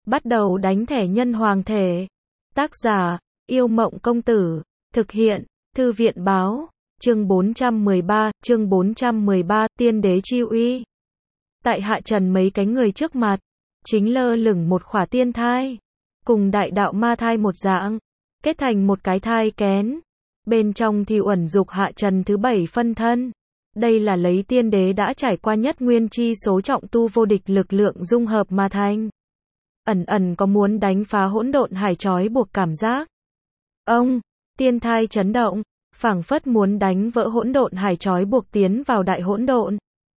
Bắt đầu đánh thẻ nhân hoàng thể. Tác giả, Yêu Mộng Công Tử. Thực hiện, Thư viện Báo. Chương 413, Tiên Đế Chi Uy. Tại Hạ Trần mấy cái người trước mặt, chính lơ lửng một khỏa tiên thai. Cùng đại đạo ma thai một dạng, kết thành một cái thai kén. Bên trong thì uẩn dục Hạ Trần thứ 7 phân thân. Đây là lấy tiên đế đã trải qua nhất nguyên chi số trọng tu vô địch lực lượng dung hợp mà thành. Ẩn ẩn có muốn đánh phá hỗn độn hải trói buộc cảm giác. Ông, tiên thai chấn động, phảng phất muốn đánh vỡ hỗn độn hải trói buộc tiến vào đại hỗn độn.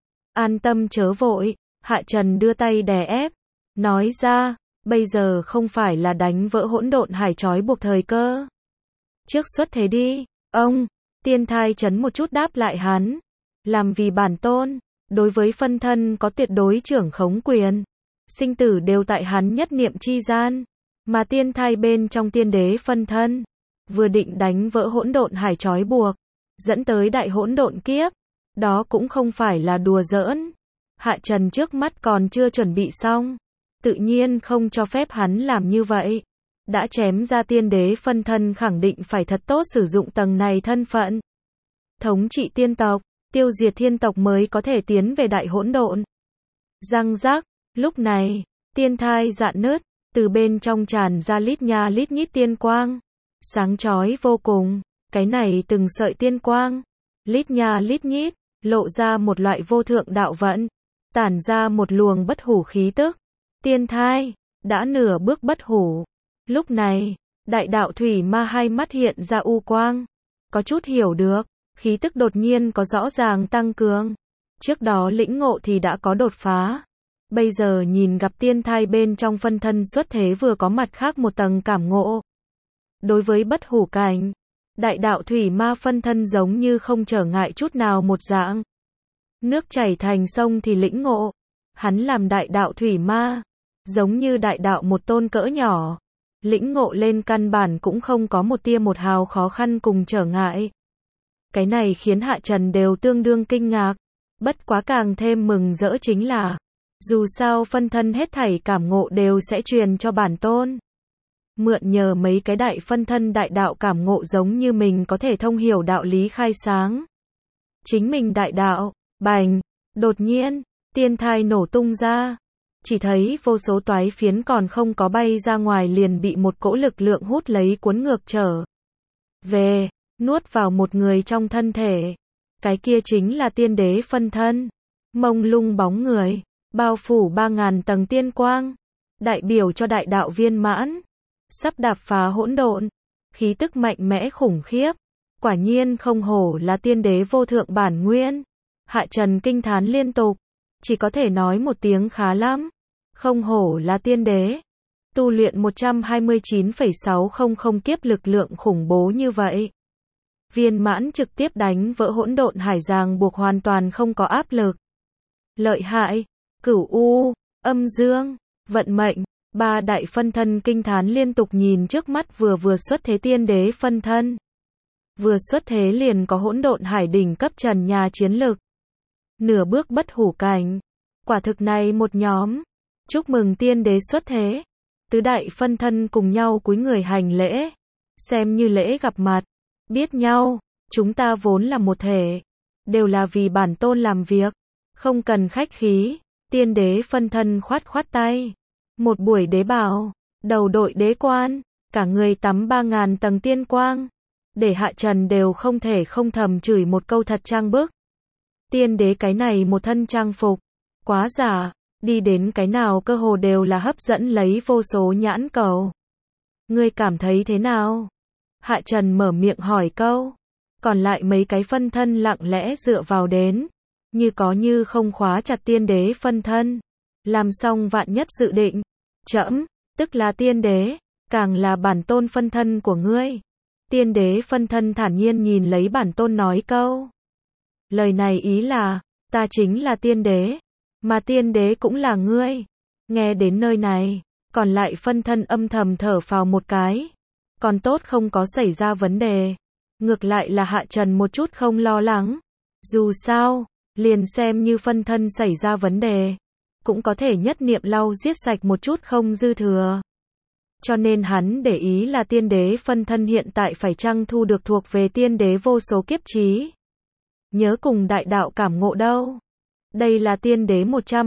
An tâm chớ vội, Hạ Trần đưa tay đè ép, nói ra, bây giờ không phải là đánh vỡ hỗn độn hải trói buộc thời cơ. Trước xuất thế đi, ông, tiên thai chấn một chút đáp lại hắn. Làm vì bản tôn, đối với phân thân có tuyệt đối trưởng khống quyền. Sinh tử đều tại hắn nhất niệm chi gian. Mà tiên thai bên trong tiên đế phân thân, vừa định đánh vỡ hỗn độn hải trói buộc, dẫn tới đại hỗn độn kiếp. Đó cũng không phải là đùa giỡn. Hạ Trần trước mắt còn chưa chuẩn bị xong, tự nhiên không cho phép hắn làm như vậy. Đã chém ra tiên đế phân thân, khẳng định phải thật tốt sử dụng tầng này thân phận. Thống trị tiên tộc, tiêu diệt thiên tộc mới có thể tiến về đại hỗn độn. Răng rắc, lúc này, tiên thai rạn nứt, từ bên trong tràn ra lít nha lít nhít tiên quang. Sáng chói vô cùng, cái này từng sợi tiên quang, lít nha lít nhít, lộ ra một loại vô thượng đạo vận, tản ra một luồng bất hủ khí tức. Tiên thai, đã nửa bước bất hủ. Lúc này, đại đạo thủy ma hai mắt hiện ra u quang. Có chút hiểu được, khí tức đột nhiên có rõ ràng tăng cường. Trước đó lĩnh ngộ thì đã có đột phá. Bây giờ nhìn gặp tiên thai bên trong phân thân xuất thế, vừa có mặt khác một tầng cảm ngộ. Đối với bất hủ cảnh, đại đạo thủy ma phân thân giống như không trở ngại chút nào một dạng. Nước chảy thành sông thì lĩnh ngộ. Hắn làm đại đạo thủy ma, giống như đại đạo một tôn cỡ nhỏ. Lĩnh ngộ lên căn bản cũng không có một tia một hào khó khăn cùng trở ngại. Cái này khiến Hạ Trần đều tương đương kinh ngạc. Bất quá càng thêm mừng rỡ chính là, dù sao phân thân hết thảy cảm ngộ đều sẽ truyền cho bản tôn. Mượn nhờ mấy cái đại phân thân đại đạo cảm ngộ, giống như mình có thể thông hiểu đạo lý khai sáng. Chính mình đại đạo, bành, đột nhiên, tiên thai nổ tung ra. Chỉ thấy vô số toái phiến còn không có bay ra ngoài liền bị một cỗ lực lượng hút lấy cuốn ngược trở về, nuốt vào một người trong thân thể. Cái kia chính là tiên đế phân thân. Mông lung bóng người, bao phủ 3000 tầng tiên quang, đại biểu cho đại đạo viên mãn, sắp đạp phá hỗn độn, khí tức mạnh mẽ khủng khiếp. Quả nhiên không hổ là tiên đế vô thượng bản nguyên. Hạ Trần kinh thán liên tục, chỉ có thể nói một tiếng khá lắm. Không hổ là tiên đế. Tu luyện 129,600 kiếp lực lượng khủng bố như vậy. Viên mãn trực tiếp đánh vỡ hỗn độn hải ràng buộc, hoàn toàn không có áp lực. Lợi hại, cửu u, âm dương, vận mệnh. Ba đại phân thân kinh thán liên tục nhìn trước mắt vừa xuất thế tiên đế phân thân. Vừa xuất thế liền có hỗn độn hải đỉnh cấp trần nhà chiến lực. Nửa bước bất hủ cảnh. Quả thực này một nhóm. Chúc mừng tiên đế xuất thế. Tứ đại phân thân cùng nhau cúi người hành lễ. Xem như lễ gặp mặt. Biết nhau, chúng ta vốn là một thể. Đều là vì bản tôn làm việc. Không cần khách khí. Tiên đế phân thân khoát tay. Một buổi đế bào, đầu đội đế quan, cả người tắm 3000 tầng tiên quang. Để Hạ Trần đều không thể không thầm chửi một câu thật trang bức. Tiên đế cái này một thân trang phục, quá giả, đi đến cái nào cơ hồ đều là hấp dẫn lấy vô số nhãn cầu. Ngươi cảm thấy thế nào? Hạ Trần mở miệng hỏi câu. Còn lại mấy cái phân thân lặng lẽ dựa vào đến, như có như không khóa chặt tiên đế phân thân. Làm xong vạn nhất dự định. Trẫm, tức là tiên đế, càng là bản tôn phân thân của ngươi. Tiên đế phân thân thản nhiên nhìn lấy bản tôn nói câu. Lời này ý là, ta chính là tiên đế, mà tiên đế cũng là ngươi. Nghe đến nơi này, còn lại phân thân âm thầm thở phào một cái. Còn tốt không có xảy ra vấn đề. Ngược lại là Hạ Trần một chút không lo lắng. Dù sao, liền xem như phân thân xảy ra vấn đề, cũng có thể nhất niệm lau giết sạch một chút không dư thừa. Cho nên hắn để ý là tiên đế phân thân hiện tại phải chăng thu được thuộc về tiên đế vô số kiếp trí. Nhớ cùng đại đạo cảm ngộ đâu. Đây là tiên đế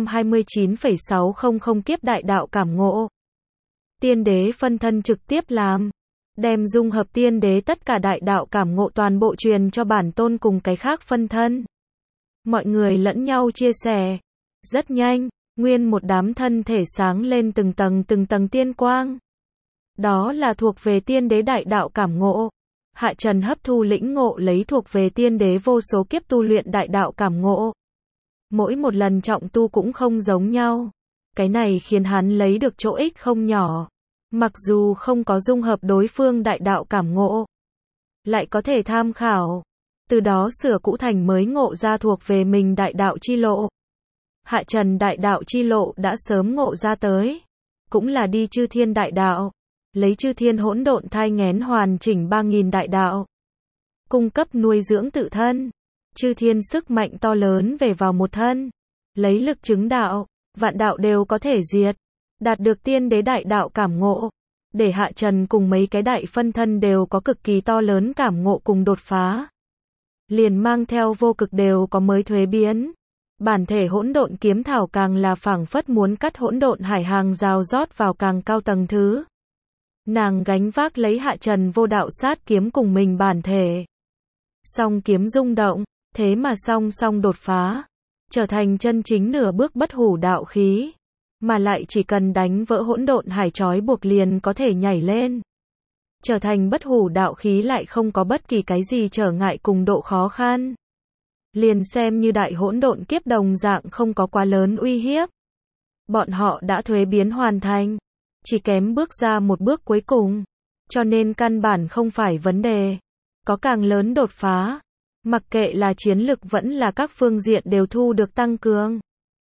129,600 kiếp đại đạo cảm ngộ. Tiên đế phân thân trực tiếp làm. Đem dung hợp tiên đế tất cả đại đạo cảm ngộ toàn bộ truyền cho bản tôn cùng cái khác phân thân. Mọi người lẫn nhau chia sẻ. Rất nhanh, nguyên một đám thân thể sáng lên từng tầng tiên quang. Đó là thuộc về tiên đế đại đạo cảm ngộ. Hạ Trần hấp thu lĩnh ngộ lấy thuộc về tiên đế vô số kiếp tu luyện đại đạo cảm ngộ. Mỗi một lần trọng tu cũng không giống nhau. Cái này khiến hắn lấy được chỗ ích không nhỏ. Mặc dù không có dung hợp đối phương đại đạo cảm ngộ, lại có thể tham khảo. Từ đó sửa cũ thành mới ngộ ra thuộc về mình đại đạo chi lộ. Hạ Trần đại đạo chi lộ đã sớm ngộ ra tới. Cũng là đi chư thiên đại đạo. Lấy chư thiên hỗn độn thai nghén hoàn chỉnh 3.000 đại đạo. Cung cấp nuôi dưỡng tự thân. Chư thiên sức mạnh to lớn về vào một thân. Lấy lực chứng đạo, vạn đạo đều có thể diệt. Đạt được tiên đế đại đạo cảm ngộ. Để Hạ Trần cùng mấy cái đại phân thân đều có cực kỳ to lớn cảm ngộ cùng đột phá. Liền mang theo vô cực đều có mới thuế biến. Bản thể hỗn độn kiếm thảo càng là phảng phất muốn cắt hỗn độn hải hàng rào rót vào càng cao tầng thứ. Nàng gánh vác lấy Hạ Trần vô đạo sát kiếm cùng mình bản thể. Song kiếm rung động, thế mà song song đột phá. Trở thành chân chính nửa bước bất hủ đạo khí. Mà lại chỉ cần đánh vỡ hỗn độn hải trói buộc liền có thể nhảy lên. Trở thành bất hủ đạo khí lại không có bất kỳ cái gì trở ngại cùng độ khó khăn. Liền xem như đại hỗn độn kiếp đồng dạng không có quá lớn uy hiếp. Bọn họ đã thuế biến hoàn thành. Chỉ kém bước ra một bước cuối cùng. Cho nên căn bản không phải vấn đề. Có càng lớn đột phá. Mặc kệ là chiến lực vẫn là các phương diện đều thu được tăng cường.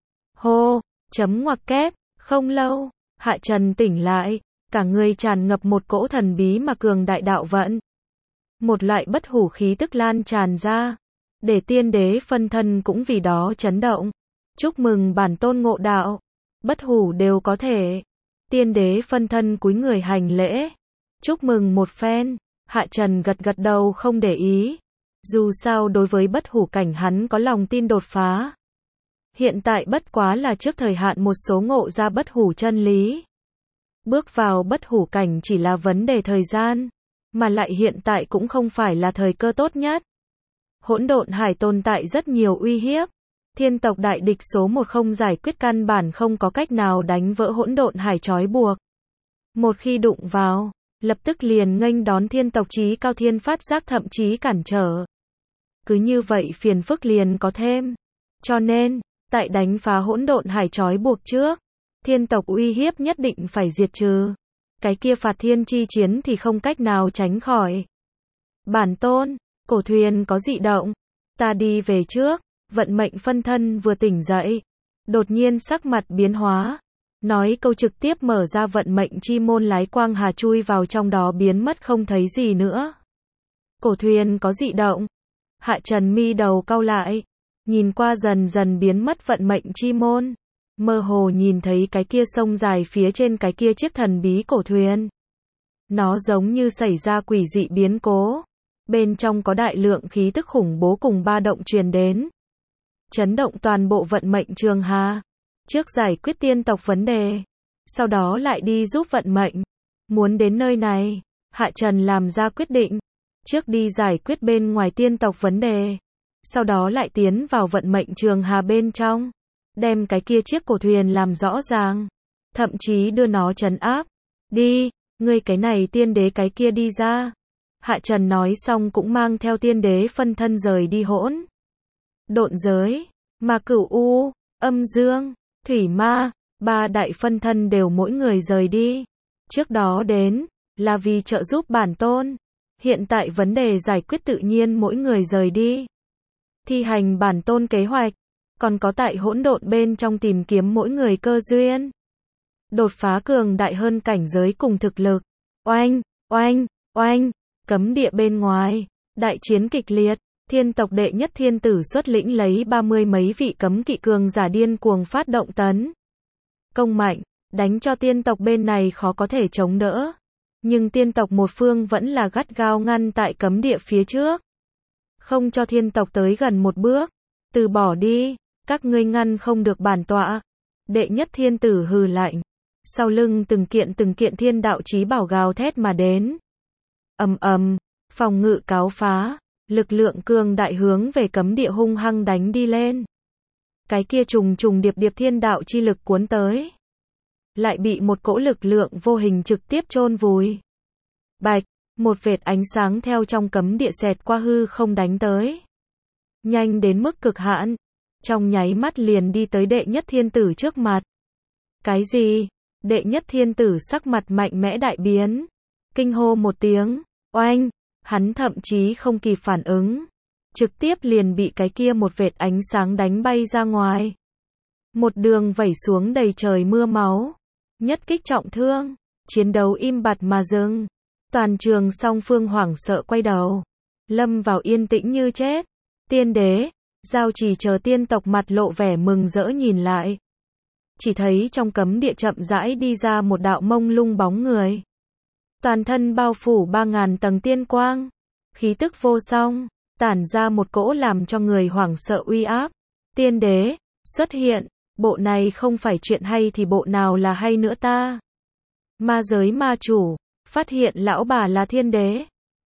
Hô, chấm ngoặc kép, không lâu, Hạ Trần tỉnh lại, cả người tràn ngập một cỗ thần bí mà cường đại đạo vận. Một loại bất hủ khí tức lan tràn ra, để tiên đế phân thân cũng vì đó chấn động. Chúc mừng bản tôn ngộ đạo, bất hủ đều có thể. Tiên đế phân thân cúi người hành lễ. Chúc mừng một phen, Hạ Trần gật gật đầu không để ý. Dù sao đối với bất hủ cảnh hắn có lòng tin đột phá. Hiện tại bất quá là trước thời hạn một số ngộ ra bất hủ chân lý. Bước vào bất hủ cảnh chỉ là vấn đề thời gian, mà lại hiện tại cũng không phải là thời cơ tốt nhất. Hỗn độn hải tồn tại rất nhiều uy hiếp. Thiên tộc đại địch số 1 không giải quyết căn bản không có cách nào đánh vỡ hỗn độn hải trói buộc. Một khi đụng vào, lập tức liền nghênh đón thiên tộc chí cao thiên phát giác thậm chí cản trở. Cứ như vậy phiền phức liền có thêm. Cho nên, tại đánh phá hỗn độn hải trói buộc trước, thiên tộc uy hiếp nhất định phải diệt trừ. Cái kia phạt thiên chi chiến thì không cách nào tránh khỏi. Bản tôn, cổ thuyền có dị động. Ta đi về trước. Vận mệnh phân thân vừa tỉnh dậy. Đột nhiên sắc mặt biến hóa. Nói câu trực tiếp mở ra vận mệnh chi môn lái quang hà chui vào trong đó biến mất không thấy gì nữa. Cổ thuyền có dị động. Hạ Trần mi đầu cau lại. Nhìn qua dần dần biến mất vận mệnh chi môn. Mơ hồ nhìn thấy cái kia sông dài phía trên cái kia chiếc thần bí cổ thuyền. Nó giống như xảy ra quỷ dị biến cố. Bên trong có đại lượng khí tức khủng bố cùng ba động truyền đến. Chấn động toàn bộ vận mệnh trường hà. Trước giải quyết tiên tộc vấn đề. Sau đó lại đi giúp vận mệnh. Muốn đến nơi này, Hạ Trần làm ra quyết định. Trước đi giải quyết bên ngoài tiên tộc vấn đề. Sau đó lại tiến vào vận mệnh trường hà bên trong. Đem cái kia chiếc cổ thuyền làm rõ ràng. Thậm chí đưa nó trấn áp. Đi, ngươi cái này tiên đế cái kia đi ra. Hạ Trần nói xong cũng mang theo tiên đế phân thân rời đi hỗn độn giới. Mà Cửu U, Âm Dương, Thủy Ma, ba đại phân thân đều mỗi người rời đi. Trước đó đến, là vì trợ giúp bản tôn. Hiện tại vấn đề giải quyết tự nhiên mỗi người rời đi. Thi hành bản tôn kế hoạch. Còn có tại hỗn độn bên trong tìm kiếm mỗi người cơ duyên. Đột phá cường đại hơn cảnh giới cùng thực lực. Oanh, oanh, oanh, cấm địa bên ngoài. Đại chiến kịch liệt. Thiên tộc đệ nhất thiên tử xuất lĩnh lấy 30 mấy vị cấm kỵ cường giả điên cuồng phát động tấn công mạnh, đánh cho tiên tộc bên này khó có thể chống đỡ. Nhưng tiên tộc một phương vẫn là gắt gao ngăn tại cấm địa phía trước. Không cho thiên tộc tới gần một bước. Từ bỏ đi, các ngươi ngăn không được bản tọa. Đệ nhất thiên tử hừ lạnh. Sau lưng từng kiện thiên đạo chí bảo gào thét mà đến. Ầm ầm, phòng ngự cáo phá, lực lượng cường đại hướng về cấm địa hung hăng đánh đi lên. Cái kia trùng điệp thiên đạo chi lực cuốn tới, lại bị một cỗ lực lượng vô hình trực tiếp chôn vùi. Bạch, một vệt ánh sáng theo trong cấm địa xẹt qua hư không đánh tới. Nhanh đến mức cực hạn, trong nháy mắt liền đi tới đệ nhất thiên tử trước mặt. Cái gì? Đệ nhất thiên tử sắc mặt mạnh mẽ đại biến. Kinh hô một tiếng, oanh, hắn thậm chí không kịp phản ứng. Trực tiếp liền bị cái kia một vệt ánh sáng đánh bay ra ngoài. Một đường vẩy xuống đầy trời mưa máu. Nhất kích trọng thương, chiến đấu im bặt mà dừng. Toàn trường song phương hoảng sợ quay đầu. Lâm vào yên tĩnh như chết. Tiên đế, Giao Trì chờ tiên tộc mặt lộ vẻ mừng rỡ nhìn lại. Chỉ thấy trong cấm địa chậm rãi đi ra một đạo mông lung bóng người. Toàn thân bao phủ 3000 tầng tiên quang. Khí tức vô song, tản ra một cỗ làm cho người hoảng sợ uy áp. Tiên đế, xuất hiện, bộ này không phải chuyện hay thì bộ nào là hay nữa ta. Ma giới ma chủ, phát hiện lão bà là thiên đế.